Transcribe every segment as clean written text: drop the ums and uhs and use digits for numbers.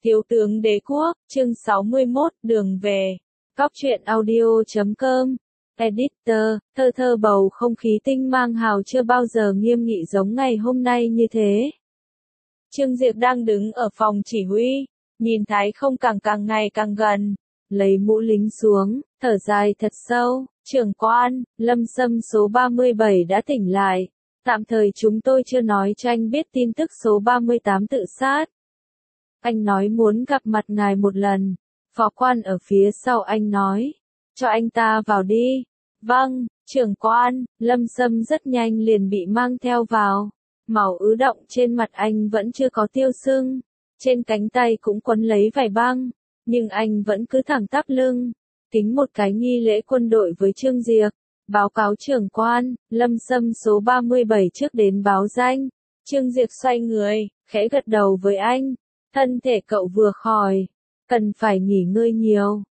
Thiếu tướng Đế Quốc, chương 61, đường về. Cóc truyện audio.com. Editor, thơ bầu không khí tinh mang hào chưa bao giờ nghiêm nghị giống ngày hôm nay như thế. Trương Diệp đang đứng ở phòng chỉ huy, nhìn Thái Không càng ngày càng gần, lấy mũ lính xuống, thở dài thật sâu. Trưởng quan, Lâm Sâm số 37 đã tỉnh lại. Tạm thời chúng tôi chưa nói cho anh biết tin tức số 38 tự sát. Anh nói muốn gặp mặt ngài một lần. Phó quan ở phía sau anh nói. Cho anh ta vào đi. Vâng, trưởng quan. Lâm Sâm rất nhanh liền bị mang theo vào. Máu ứ động trên mặt anh vẫn chưa có tiêu sưng. Trên cánh tay cũng quấn lấy vải băng. Nhưng anh vẫn cứ thẳng tắp lưng. Kính một cái nghi lễ quân đội với Trương Diệp. Báo cáo trưởng quan, Lâm Sâm số 37 trước đến báo danh. Trương Diệp xoay người, khẽ gật đầu với anh. Thân thể cậu vừa khỏi, cần phải nghỉ ngơi nhiều.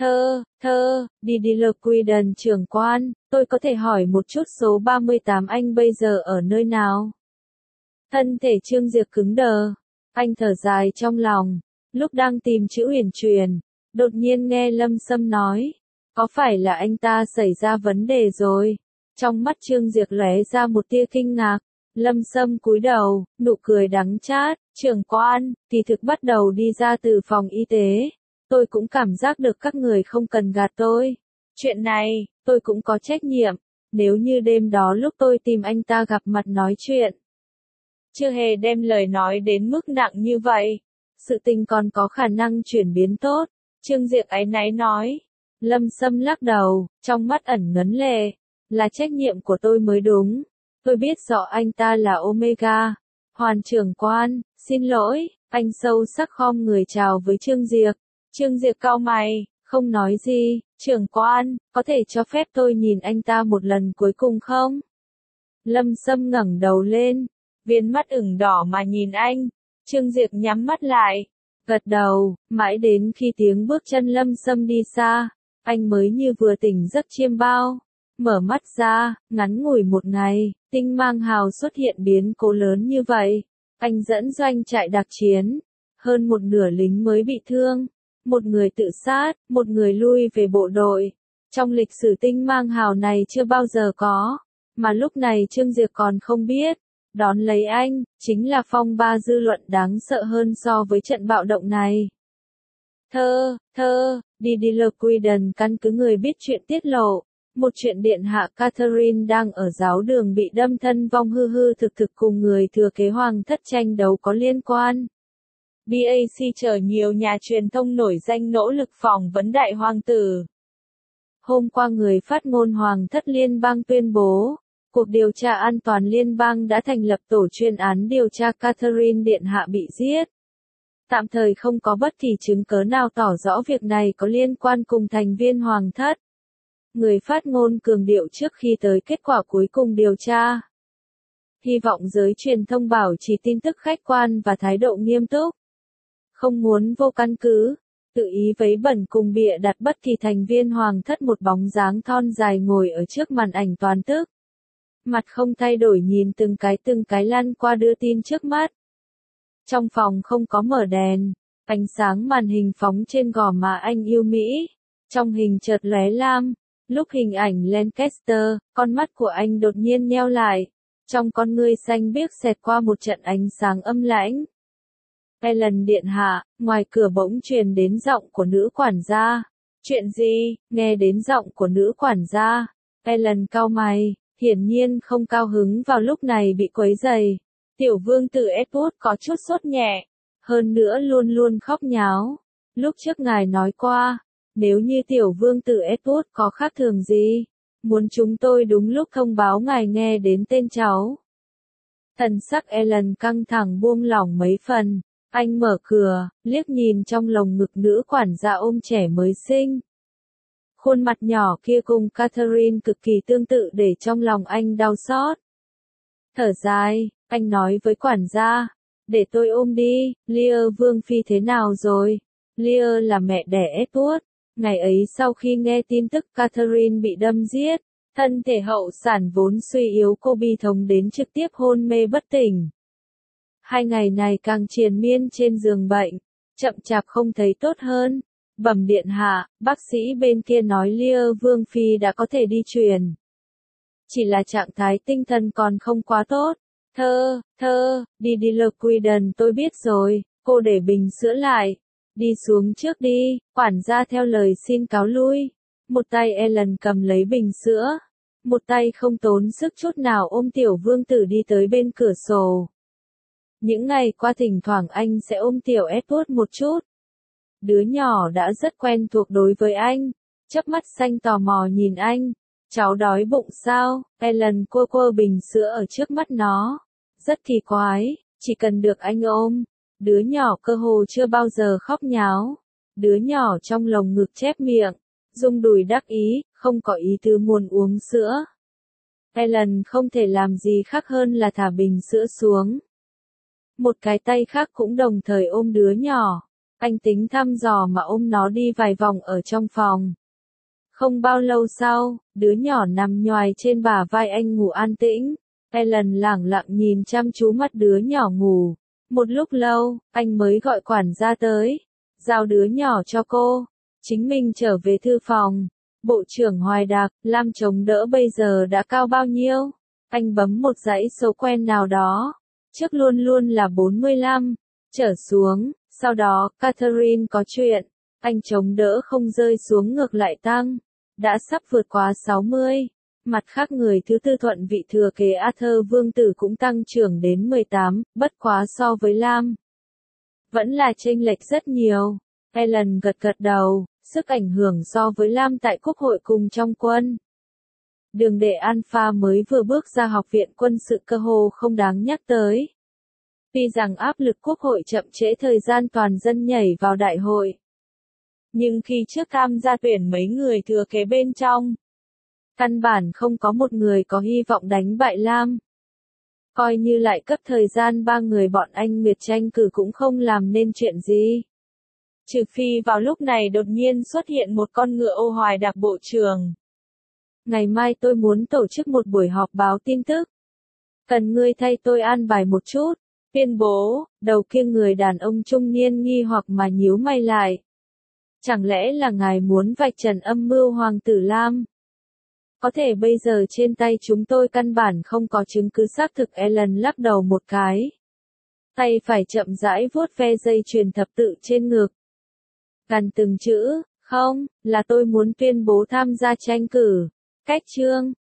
Đi Loquidon trưởng quan, tôi có thể hỏi một chút số 38 anh bây giờ ở nơi nào? Thân thể Trương Diệp cứng đờ, anh thở dài trong lòng, lúc đang tìm chữ huyền truyền, đột nhiên nghe Lâm Sâm nói, có phải là anh ta xảy ra vấn đề rồi? Trong mắt Trương Diệp lóe ra một tia kinh ngạc. Lâm Sâm cúi đầu, nụ cười đắng chát, trưởng quan, kỳ thực bắt đầu đi ra từ phòng y tế. Tôi cũng cảm giác được các người không cần gạt tôi. Chuyện này, tôi cũng có trách nhiệm, nếu như đêm đó lúc tôi tìm anh ta gặp mặt nói chuyện. Chưa hề đem lời nói đến mức nặng như vậy. Sự tình còn có khả năng chuyển biến tốt, Trương Diệp áy náy nói. Lâm Sâm lắc đầu, trong mắt ẩn ngấn lệ, là trách nhiệm của tôi mới đúng. Tôi biết rõ anh ta là Omega. Hoàn trưởng quan, xin lỗi, anh sâu sắc khom người chào với Trương Diệp. Trương Diệp cau mày, không nói gì, trưởng quan, có thể cho phép tôi nhìn anh ta một lần cuối cùng không? Lâm Sâm ngẩng đầu lên, viên mắt ửng đỏ mà nhìn anh. Trương Diệp nhắm mắt lại, gật đầu, mãi đến khi tiếng bước chân Lâm Sâm đi xa, anh mới như vừa tỉnh giấc chiêm bao. Mở mắt ra, ngắn ngủi một ngày, tinh mang hào xuất hiện biến cố lớn như vậy. Anh dẫn doanh trại đặc chiến. Hơn một nửa lính mới bị thương. Một người tự sát, một người lui về bộ đội. Trong lịch sử tinh mang hào này chưa bao giờ có. Mà lúc này Trương Diệp còn không biết. Đón lấy anh, chính là phong ba dư luận đáng sợ hơn so với trận bạo động này. Đi Loquidon căn cứ người biết chuyện tiết lộ. Một chuyện điện hạ Catherine đang ở giáo đường bị đâm thân vong hư thực cùng người thừa kế hoàng thất tranh đấu có liên quan. BAC chờ nhiều nhà truyền thông nổi danh nỗ lực phỏng vấn đại hoàng tử. Hôm qua người phát ngôn hoàng thất liên bang tuyên bố, Cục Điều tra An toàn Liên bang đã thành lập tổ chuyên án điều tra Catherine điện hạ bị giết. Tạm thời không có bất kỳ chứng cớ nào tỏ rõ việc này có liên quan cùng thành viên hoàng thất. Người phát ngôn cường điệu trước khi tới kết quả cuối cùng điều tra. Hy vọng giới truyền thông bảo trì tin tức khách quan và thái độ nghiêm túc. Không muốn vô căn cứ, tự ý vấy bẩn cùng bịa đặt bất kỳ thành viên hoàng thất một bóng dáng thon dài ngồi ở trước màn ảnh toàn tức. Mặt không thay đổi nhìn từng cái lăn qua đưa tin trước mắt. Trong phòng không có mở đèn, ánh sáng màn hình phóng trên gò má anh yêu Mỹ. Trong hình chợt lóe lam. Lúc hình ảnh Lancaster, con mắt của anh đột nhiên nheo lại. Trong con ngươi xanh biếc xẹt qua một trận ánh sáng âm lãnh. Ellen điện hạ, ngoài cửa bỗng truyền đến giọng của nữ quản gia. Chuyện gì? Nghe đến giọng của nữ quản gia. Ellen cau mày, hiển nhiên không cao hứng vào lúc này bị quấy rầy. Tiểu vương tử Edward có chút sốt nhẹ. Hơn nữa luôn luôn khóc nháo. Lúc trước ngài nói qua. Nếu như tiểu vương tử Edward có khác thường gì, muốn chúng tôi đúng lúc thông báo ngài nghe đến tên cháu. Thần sắc Ellen căng thẳng buông lỏng mấy phần, anh mở cửa, liếc nhìn trong lồng ngực nữ quản gia ôm trẻ mới sinh. Khuôn mặt nhỏ kia cùng Catherine cực kỳ tương tự để trong lòng anh đau xót. Thở dài, anh nói với quản gia, để tôi ôm đi, Lear vương phi thế nào rồi? Lear là mẹ đẻ Edward. Ngày ấy sau khi nghe tin tức Catherine bị đâm giết, thân thể hậu sản vốn suy yếu cô bi thống đến trực tiếp hôn mê bất tỉnh. 2 ngày này càng triền miên trên giường bệnh, Chậm chạp không thấy tốt hơn. Bẩm điện hạ, bác sĩ bên kia nói Lia Vương Phi đã có thể đi truyền. Chỉ là trạng thái tinh thần còn không quá tốt. Đi Loquiden tôi biết rồi, cô để bình sữa lại. Đi xuống trước đi, quản gia theo lời xin cáo lui. Một tay Ellen cầm lấy bình sữa. Một tay không tốn sức chút nào ôm tiểu vương tử đi tới bên cửa sổ. Những ngày qua thỉnh thoảng anh sẽ ôm tiểu Edward một chút. Đứa nhỏ đã rất quen thuộc đối với anh. Chớp mắt xanh tò mò nhìn anh. Cháu đói bụng sao? Ellen cua bình sữa ở trước mắt nó. Rất kỳ quái, chỉ cần được anh ôm. Đứa nhỏ cơ hồ chưa bao giờ khóc nháo. Đứa nhỏ trong lồng ngực chép miệng. Rung đùi đắc ý, không có ý tứ muốn uống sữa. Ellen không thể làm gì khác hơn là thả bình sữa xuống. Một cái tay khác cũng đồng thời ôm đứa nhỏ. Anh tính thăm dò mà ôm nó đi vài vòng ở trong phòng. Không bao lâu sau, đứa nhỏ nằm nhoài trên bả vai anh ngủ an tĩnh. Ellen lẳng lặng nhìn chăm chú mắt đứa nhỏ ngủ. Một lúc lâu, anh mới gọi quản gia tới. Giao đứa nhỏ cho cô. Chính mình trở về thư phòng. Bộ trưởng Hoài Đạc, Lam chống đỡ bây giờ đã cao bao nhiêu? Anh bấm một dãy số quen nào đó. Trước luôn luôn là 45. Trở xuống, sau đó, Catherine có chuyện. Anh chống đỡ không rơi xuống ngược lại tăng. Đã sắp vượt quá 60. Mặt khác người thứ tư thuận vị thừa kế Arthur Vương tử cũng tăng trưởng đến 18, bất quá so với Lam. Vẫn là chênh lệch rất nhiều. Ellen gật đầu, sức ảnh hưởng so với Lam tại quốc hội cùng trong quân. Đường đệ Alpha mới vừa bước ra học viện quân sự cơ hồ không đáng nhắc tới. Tuy rằng áp lực quốc hội chậm trễ thời gian toàn dân nhảy vào đại hội. Nhưng khi trước tham gia tuyển mấy người thừa kế bên trong, căn bản không có một người có hy vọng đánh bại Lam. Coi như lại cấp thời gian 3 người bọn anh Nguyệt tranh cử cũng không làm nên chuyện gì. Trừ phi vào lúc này đột nhiên xuất hiện một con ngựa ô Hoài Đạc bộ trưởng. Ngày mai tôi muốn tổ chức một buổi họp báo tin tức. Cần ngươi thay tôi an bài một chút. Tuyên bố, đầu kia người đàn ông trung niên nghi hoặc mà nhíu mày lại. Chẳng lẽ là ngài muốn vạch trần âm mưu hoàng tử Lam? Có thể bây giờ trên tay chúng tôi căn bản không có chứng cứ xác thực. Ellen lắc đầu một cái. Tay phải chậm rãi vuốt ve dây chuyền thập tự trên ngực. Gần từng chữ, không, là tôi muốn tuyên bố tham gia tranh cử. Cách chương.